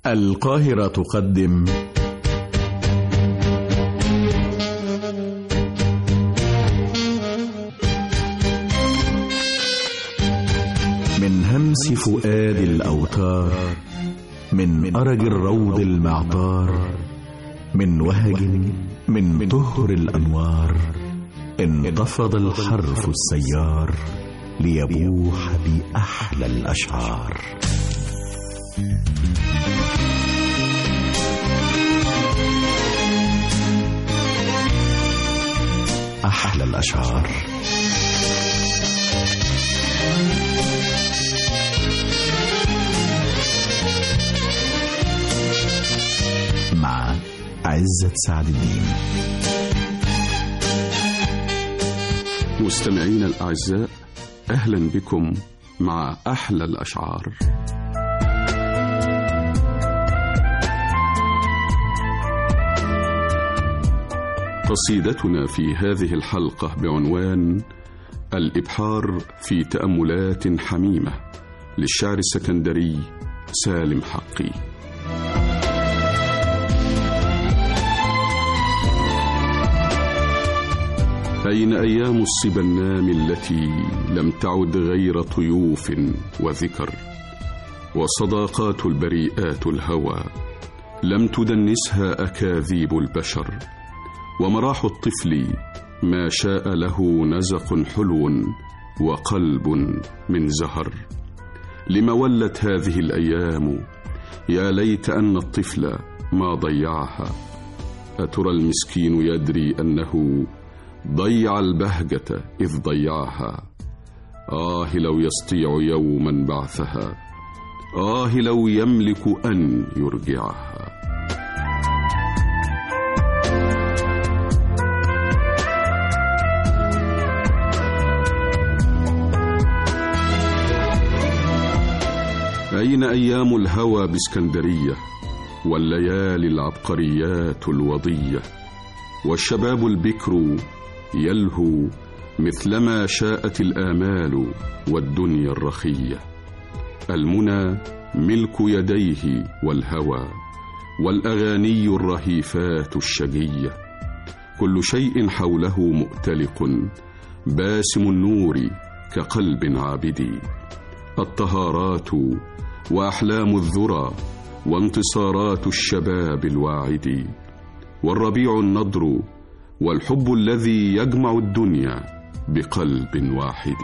القاهرة تقدم من همس فؤاد الأوتار، من أرج الروض المعطار، من وهج من طهر الأنوار، انتفض الحرف السيار ليبوح بأحلى الأشعار. أحلى الأشعار. مع عزت سعد الدين. مستمعين الأعزاء، أهلا بكم مع أحلى الأشعار. قصيدتنا في هذه الحلقة بعنوان الإبحار في تأملات حميمة للشاعر السكندري سالم حقي. أين أيام الصبا النام التي لم تعد غير طيوف وذكر، وصداقات البريئات الهوى لم تدنسها أكاذيب البشر، ومراح الطفل ما شاء له نزق حلو وقلب من زهر. لما ولت هذه الأيام؟ يا ليت أن الطفل ما ضيعها. أترى المسكين يدري أنه ضيع البهجة إذ ضيعها؟ لو يستطيع يوما بعثها، لو يملك أن يرجعها. أين أيام الهوى باسكندرية، والليالي العبقريات الوضية، والشباب البكر يلهو مثلما شاءت الآمال والدنيا الرخية. المنى ملك يديه والهوى، والأغاني الرهيفات الشجية، كل شيء حوله مؤتلق باسم النور كقلب عابد. الطهارات وأحلام الذرى وانتصارات الشباب الواعد، والربيع النضر والحب الذي يجمع الدنيا بقلب واحد.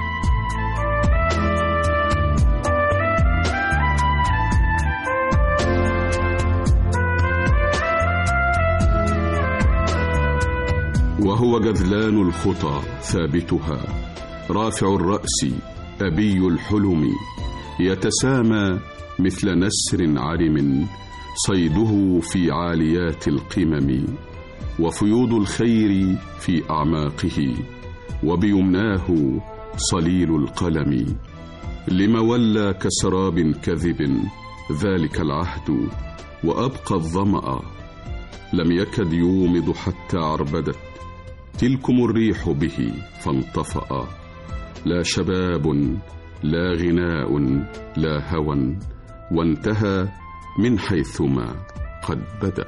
وهو جذلان الخطى ثابتها، رافع الرأس أبي الحلم، يتسامى مثل نسر عرم صيده في عاليات القمم، وفيوض الخير في أعماقه، وبيمناه صليل القلم. لما ولى كسراب كذب ذلك العهد، وأبقى الظمأ لم يكد يومض حتى عربدت تلكم الريح به فانطفأ. لا شباب لا غناء لا هوى، وانتهى من حيثما قد بدأ.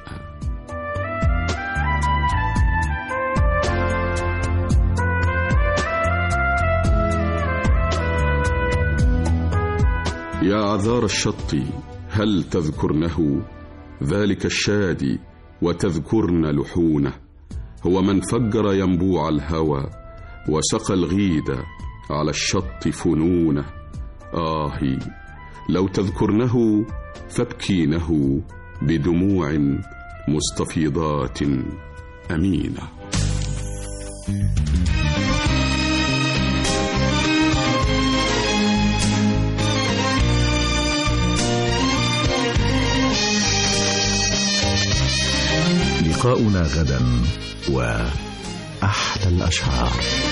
يا عذار الشط هل تذكرنه، ذلك الشادي وتذكرن لحونه، هو من فجر ينبوع الهوى وسقى الغيد على الشط فنونه. لو تذكرنه فابكينه بدموع مستفيضات أمينة. لقاؤنا غدا وأحلى الأشعار.